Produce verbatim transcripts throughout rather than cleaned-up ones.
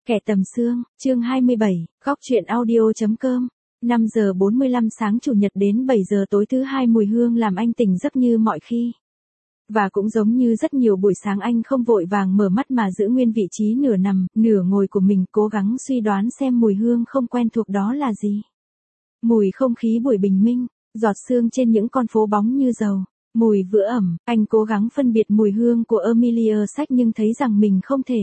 Kẻ tầm xương, chương hai mươi bảy, góc truyện audio.com. năm giờ bốn mươi lăm sáng chủ nhật đến bảy giờ tối thứ hai mùi hương làm anh tỉnh giấc như mọi khi. Và cũng giống như rất nhiều buổi sáng anh không vội vàng mở mắt mà giữ nguyên vị trí nửa nằm, nửa ngồi của mình, cố gắng suy đoán xem mùi hương không quen thuộc đó là gì. Mùi không khí buổi bình minh, giọt sương trên những con phố bóng như dầu, mùi vữa ẩm, anh cố gắng phân biệt mùi hương của Emilia Sách nhưng thấy rằng mình không thể.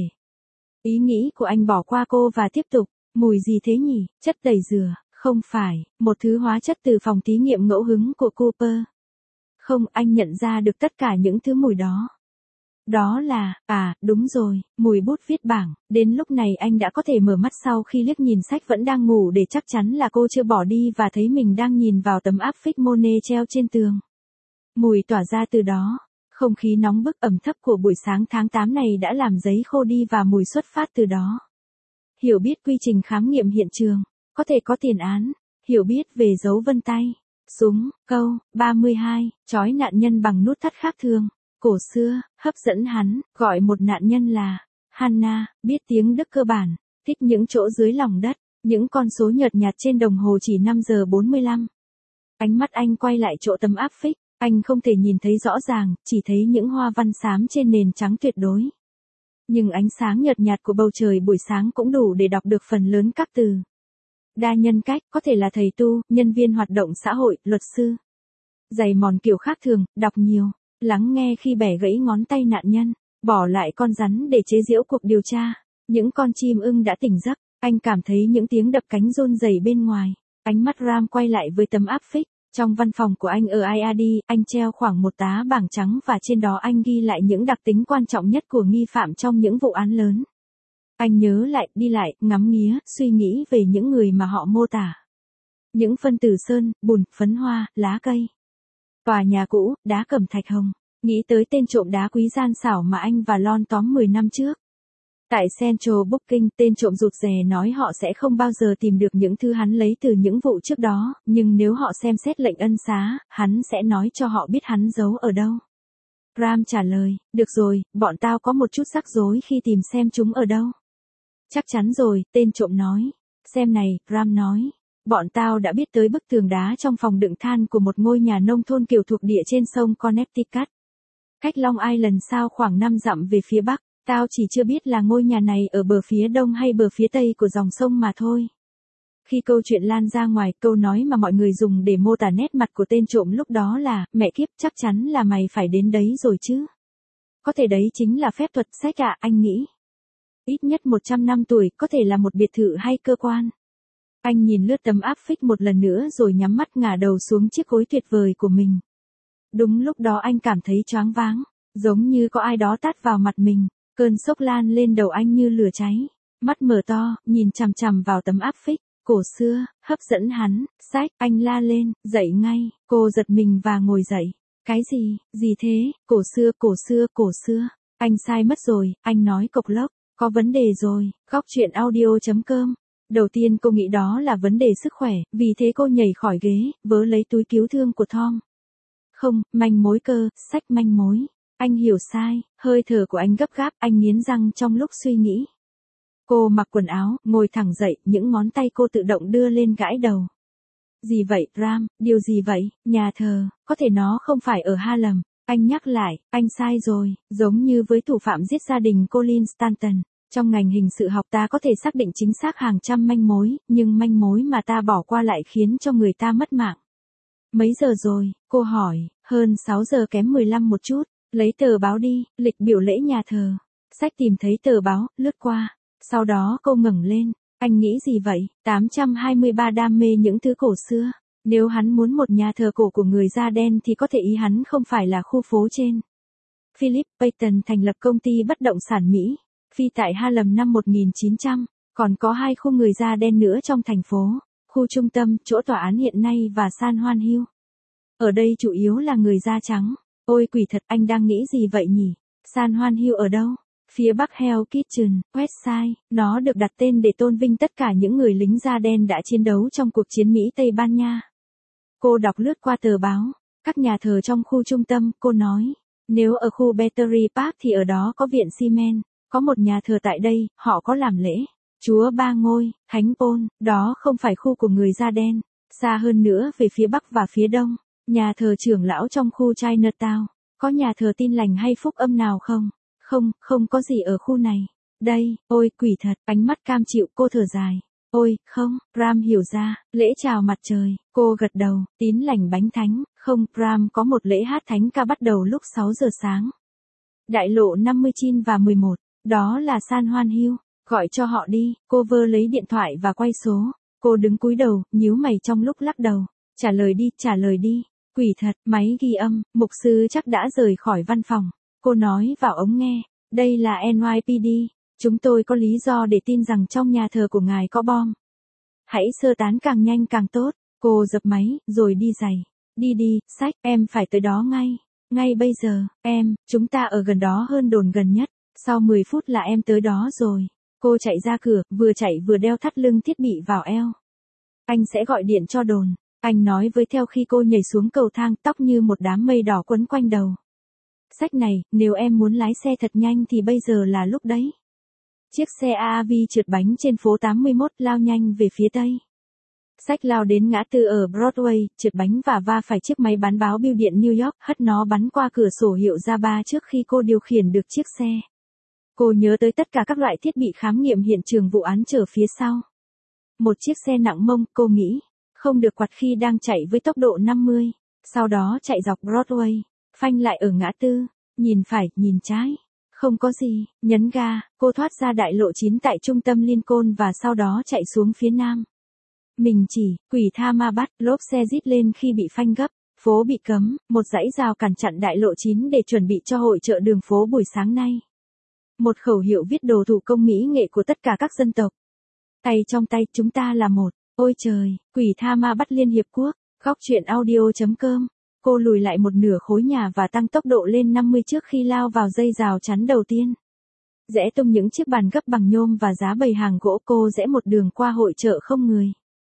Ý nghĩ của anh bỏ qua cô và tiếp tục, mùi gì thế nhỉ, chất tẩy rửa, không phải, một thứ hóa chất từ phòng thí nghiệm ngẫu hứng của Cooper. Không, anh nhận ra được tất cả những thứ mùi đó. Đó là, à, đúng rồi, mùi bút viết bảng, đến lúc này anh đã có thể mở mắt sau khi liếc nhìn Sách vẫn đang ngủ để chắc chắn là cô chưa bỏ đi và thấy mình đang nhìn vào tấm áp phích Monet treo trên tường. Mùi tỏa ra từ đó. Không khí nóng bức ẩm thấp của buổi sáng tháng tám này đã làm giấy khô đi và mùi xuất phát từ đó. Hiểu biết quy trình khám nghiệm hiện trường, có thể có tiền án, hiểu biết về dấu vân tay, súng, câu, ba mươi hai, trói nạn nhân bằng nút thắt khác thường, cổ xưa, hấp dẫn hắn, gọi một nạn nhân là Hannah, biết tiếng Đức cơ bản, thích những chỗ dưới lòng đất, những con số nhợt nhạt trên đồng hồ chỉ năm giờ bốn mươi lăm. Ánh mắt anh quay lại chỗ tấm áp phích. Anh không thể nhìn thấy rõ ràng, chỉ thấy những hoa văn xám trên nền trắng tuyệt đối. Nhưng ánh sáng nhợt nhạt của bầu trời buổi sáng cũng đủ để đọc được phần lớn các từ. Đa nhân cách, có thể là thầy tu, nhân viên hoạt động xã hội, luật sư. Giày mòn kiểu khác thường, đọc nhiều, lắng nghe khi bẻ gãy ngón tay nạn nhân, bỏ lại con rắn để chế giễu cuộc điều tra. Những con chim ưng đã tỉnh giấc, anh cảm thấy những tiếng đập cánh rôn rẩy bên ngoài. Ánh mắt Ram quay lại với tấm áp phích. Trong văn phòng của anh ở i a đê, anh treo khoảng một tá bảng trắng và trên đó anh ghi lại những đặc tính quan trọng nhất của nghi phạm trong những vụ án lớn. Anh nhớ lại, đi lại, ngắm nghía, suy nghĩ về những người mà họ mô tả. Những phân tử sơn, bùn, phấn hoa, lá cây. Tòa nhà cũ, đá cẩm thạch hồng. Nghĩ tới tên trộm đá quý gian xảo mà anh và Lon tóm mười năm trước. Tại Central Booking, tên trộm rụt rè nói họ sẽ không bao giờ tìm được những thứ hắn lấy từ những vụ trước đó, nhưng nếu họ xem xét lệnh ân xá, hắn sẽ nói cho họ biết hắn giấu ở đâu. Ram trả lời, được rồi, bọn tao có một chút rắc rối khi tìm xem chúng ở đâu. Chắc chắn rồi, tên trộm nói. Xem này, Ram nói. Bọn tao đã biết tới bức tường đá trong phòng đựng than của một ngôi nhà nông thôn kiểu thuộc địa trên sông Connecticut. Cách Long Island sao khoảng năm dặm về phía bắc. Tao chỉ chưa biết là ngôi nhà này ở bờ phía đông hay bờ phía tây của dòng sông mà thôi. Khi câu chuyện lan ra ngoài, câu nói mà mọi người dùng để mô tả nét mặt của tên trộm lúc đó là, mẹ kiếp, chắc chắn là mày phải đến đấy rồi chứ. Có thể đấy chính là phép thuật Sách à, anh nghĩ. Ít nhất một trăm năm tuổi, có thể là một biệt thự hay cơ quan. Anh nhìn lướt tấm áp phích một lần nữa rồi nhắm mắt ngả đầu xuống chiếc gối tuyệt vời của mình. Đúng lúc đó anh cảm thấy choáng váng, giống như có ai đó tát vào mặt mình. Cơn sốc lan lên đầu anh như lửa cháy. Mắt mở to, nhìn chằm chằm vào tấm áp phích. Cổ xưa, hấp dẫn hắn. Sách, anh la lên, dậy ngay. Cô giật mình và ngồi dậy. Cái gì, gì thế, cổ xưa, cổ xưa, cổ xưa. Anh sai mất rồi, anh nói cộc lốc. Có vấn đề rồi, góc truyện audio.com. Đầu tiên cô nghĩ đó là vấn đề sức khỏe, vì thế cô nhảy khỏi ghế, vớ lấy túi cứu thương của Tom. Không, manh mối cơ, Sách manh mối. Anh hiểu sai, hơi thở của anh gấp gáp, anh nghiến răng trong lúc suy nghĩ. Cô mặc quần áo, ngồi thẳng dậy, những ngón tay cô tự động đưa lên gãi đầu. Gì vậy, Ram, điều gì vậy, nhà thờ, có thể nó không phải ở Harlem. Anh nhắc lại, anh sai rồi, giống như với thủ phạm giết gia đình Colin Stanton. Trong ngành hình sự học ta có thể xác định chính xác hàng trăm manh mối, nhưng manh mối mà ta bỏ qua lại khiến cho người ta mất mạng. Mấy giờ rồi, cô hỏi, hơn sáu giờ kém mười lăm một chút. Lấy tờ báo đi, lịch biểu lễ nhà thờ. Sách tìm thấy tờ báo, lướt qua. Sau đó cô ngẩng lên. Anh nghĩ gì vậy? tám trăm hai mươi ba đam mê những thứ cổ xưa. Nếu hắn muốn một nhà thờ cổ của người da đen thì có thể ý hắn không phải là khu phố trên. Philip Payton thành lập công ty bất động sản Mỹ. Phi tại Harlem năm một nghìn chín trăm. Còn có hai khu người da đen nữa trong thành phố. Khu trung tâm, chỗ tòa án hiện nay và San Juan Hill. Ở đây chủ yếu là người da trắng. Ôi quỷ thật, anh đang nghĩ gì vậy nhỉ? San Juan Hill ở đâu? Phía bắc Hell Kitchen, Westside. Nó được đặt tên để tôn vinh tất cả những người lính da đen đã chiến đấu trong cuộc chiến Mỹ-Tây Ban Nha. Cô đọc lướt qua tờ báo. Các nhà thờ trong khu trung tâm, cô nói. Nếu ở khu Battery Park thì ở đó có viện xi men. Có một nhà thờ tại đây, họ có làm lễ. Chúa Ba Ngôi, Thánh Pôn, đó không phải khu của người da đen. Xa hơn nữa về phía bắc và phía đông, nhà thờ trưởng lão trong khu Chinatown. Có nhà thờ Tin Lành hay Phúc Âm nào không? Không, không có gì ở khu này. Đây, ôi quỷ thật, ánh mắt cam chịu, cô thở dài. Ôi, không, Bram hiểu ra, lễ chào mặt trời, cô gật đầu, Tín Lành bánh thánh, không, Bram có một lễ hát thánh ca bắt đầu lúc sáu giờ sáng. Đại lộ năm mươi chín và mười một, đó là San Juan Hill, gọi cho họ đi, cô vơ lấy điện thoại và quay số, cô đứng cúi đầu, nhíu mày trong lúc lắc đầu, trả lời đi, trả lời đi, quỷ thật, máy ghi âm, mục sư chắc đã rời khỏi văn phòng, cô nói vào ống nghe, đây là en y pê đê. Chúng tôi có lý do để tin rằng trong nhà thờ của ngài có bom. Hãy sơ tán càng nhanh càng tốt. Cô dập máy, rồi đi giày. Đi đi, sách, em phải tới đó ngay. Ngay bây giờ, em, chúng ta ở gần đó hơn đồn gần nhất. Sau mười phút là em tới đó rồi. Cô chạy ra cửa, vừa chạy vừa đeo thắt lưng thiết bị vào eo. Anh sẽ gọi điện cho đồn. Anh nói với theo khi cô nhảy xuống cầu thang, tóc như một đám mây đỏ quấn quanh đầu. Sách này, nếu em muốn lái xe thật nhanh thì bây giờ là lúc đấy. Chiếc xe a a vê trượt bánh trên phố tám mươi mốt lao nhanh về phía tây. Sách lao đến ngã tư ở Broadway, trượt bánh và va phải chiếc máy bán báo bưu điện New York, hất nó bắn qua cửa sổ hiệu ra ba trước khi cô điều khiển được chiếc xe. Cô nhớ tới tất cả các loại thiết bị khám nghiệm hiện trường vụ án chở phía sau. Một chiếc xe nặng mông, cô nghĩ, không được quặt khi đang chạy với tốc độ năm mươi, sau đó chạy dọc Broadway, phanh lại ở ngã tư, nhìn phải, nhìn trái. Không có gì, nhấn ga, cô thoát ra đại lộ chín tại trung tâm Lincoln và sau đó chạy xuống phía nam. Mình chỉ, quỷ tha ma bắt, lốp xe rít lên khi bị phanh gấp, phố bị cấm, một dãy rào cản chặn đại lộ chín để chuẩn bị cho hội chợ đường phố buổi sáng nay. Một khẩu hiệu viết đồ thủ công mỹ nghệ của tất cả các dân tộc. Tay trong tay, chúng ta là một, ôi trời, quỷ tha ma bắt Liên Hiệp Quốc, góc truyện audio chấm com. Cô lùi lại một nửa khối nhà và tăng tốc độ lên năm mươi trước khi lao vào dây rào chắn đầu tiên. Rẽ tung những chiếc bàn gấp bằng nhôm và giá bày hàng gỗ, cô rẽ một đường qua hội chợ không người.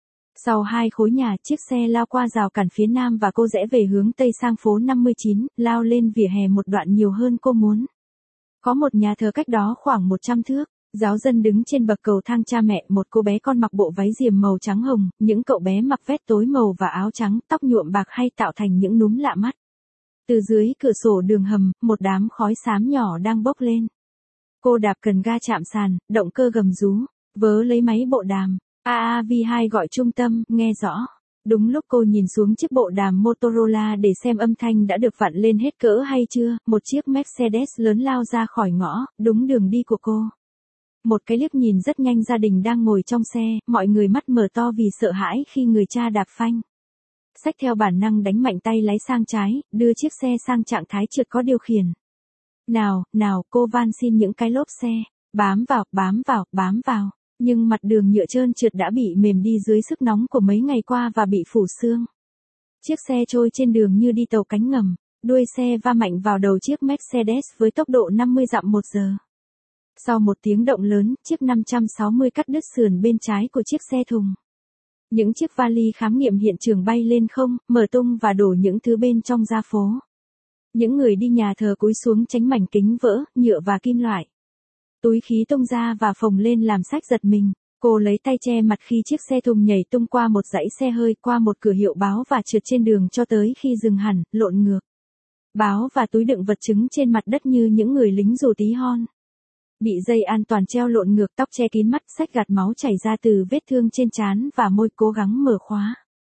Sau hai khối nhà, chiếc xe lao qua rào cản phía nam và cô rẽ về hướng tây sang phố năm mươi chín, lao lên vỉa hè một đoạn nhiều hơn cô muốn. Có một nhà thờ cách đó khoảng một trăm thước. Giáo dân đứng trên bậc cầu thang, cha mẹ, một cô bé con mặc bộ váy diềm màu trắng hồng, những cậu bé mặc vest tối màu và áo trắng, tóc nhuộm bạc hay tạo thành những núm lạ mắt. Từ dưới cửa sổ đường hầm, một đám khói xám nhỏ đang bốc lên. Cô đạp cần ga chạm sàn, động cơ gầm rú, vớ lấy máy bộ đàm. a a vê hai gọi trung tâm, nghe rõ. Đúng lúc cô nhìn xuống chiếc bộ đàm Motorola để xem âm thanh đã được vặn lên hết cỡ hay chưa, một chiếc Mercedes lớn lao ra khỏi ngõ, đúng đường đi của cô. Một cái liếc nhìn rất nhanh gia đình đang ngồi trong xe, mọi người mắt mở to vì sợ hãi khi người cha đạp phanh. Sách theo bản năng đánh mạnh tay lái sang trái, đưa chiếc xe sang trạng thái trượt có điều khiển. Nào, nào, cô van xin những cái lốp xe, bám vào, bám vào, bám vào. Nhưng mặt đường nhựa trơn trượt đã bị mềm đi dưới sức nóng của mấy ngày qua và bị phủ sương. Chiếc xe trôi trên đường như đi tàu cánh ngầm, đuôi xe va mạnh vào đầu chiếc Mercedes với tốc độ năm mươi dặm một giờ. Sau một tiếng động lớn, chiếc năm trăm sáu mươi cắt đứt sườn bên trái của chiếc xe thùng. Những chiếc vali khám nghiệm hiện trường bay lên không, mở tung và đổ những thứ bên trong ra phố. Những người đi nhà thờ cúi xuống tránh mảnh kính vỡ, nhựa và kim loại. Túi khí tung ra và phồng lên làm sách giật mình. Cô lấy tay che mặt khi chiếc xe thùng nhảy tung qua một dãy xe hơi, qua một cửa hiệu báo và trượt trên đường cho tới khi dừng hẳn, lộn ngược. Báo và túi đựng vật chứng trên mặt đất như những người lính dù tí hon. Bị dây an toàn treo lộn ngược, tóc che kín mắt, sách gạt máu chảy ra từ vết thương trên trán và môi, cố gắng mở khóa.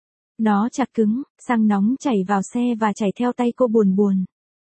Nó chặt cứng, xăng nóng chảy vào xe và chảy theo tay cô buồn buồn.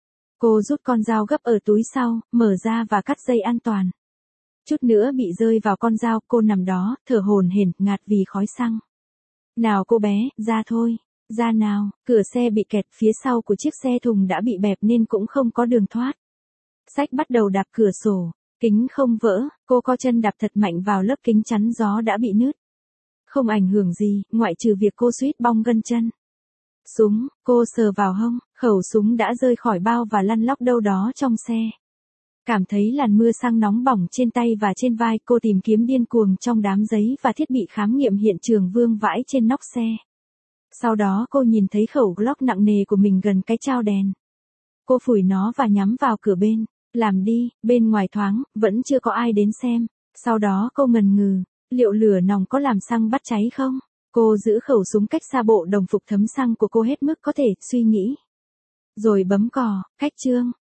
Cô rút con dao gấp ở túi sau, mở ra và cắt dây an toàn. Chút nữa bị rơi vào con dao, cô nằm đó, thở hổn hển, ngạt vì khói xăng. Nào cô bé, ra thôi, ra nào, cửa xe bị kẹt, phía sau của chiếc xe thùng đã bị bẹp nên cũng không có đường thoát. Sách bắt đầu đạp cửa sổ, kính không vỡ, cô co chân đạp thật mạnh vào lớp kính chắn gió đã bị nứt. Không ảnh hưởng gì, ngoại trừ việc cô suýt bong gân chân. Súng, cô sờ vào hông, khẩu súng đã rơi khỏi bao và lăn lóc đâu đó trong xe. Cảm thấy làn mưa xăng nóng bỏng trên tay và trên vai, cô tìm kiếm điên cuồng trong đám giấy và thiết bị khám nghiệm hiện trường vương vãi trên nóc xe. Sau đó cô nhìn thấy khẩu Glock nặng nề của mình gần cái trao đèn. Cô phủi nó và nhắm vào cửa bên. Làm đi, bên ngoài thoáng, vẫn chưa có ai đến xem. Sau đó cô ngần ngừ, liệu lửa nòng có làm xăng bắt cháy không? Cô giữ khẩu súng cách xa bộ đồng phục thấm xăng của cô hết mức có thể, suy nghĩ. Rồi bấm cò, cách chương.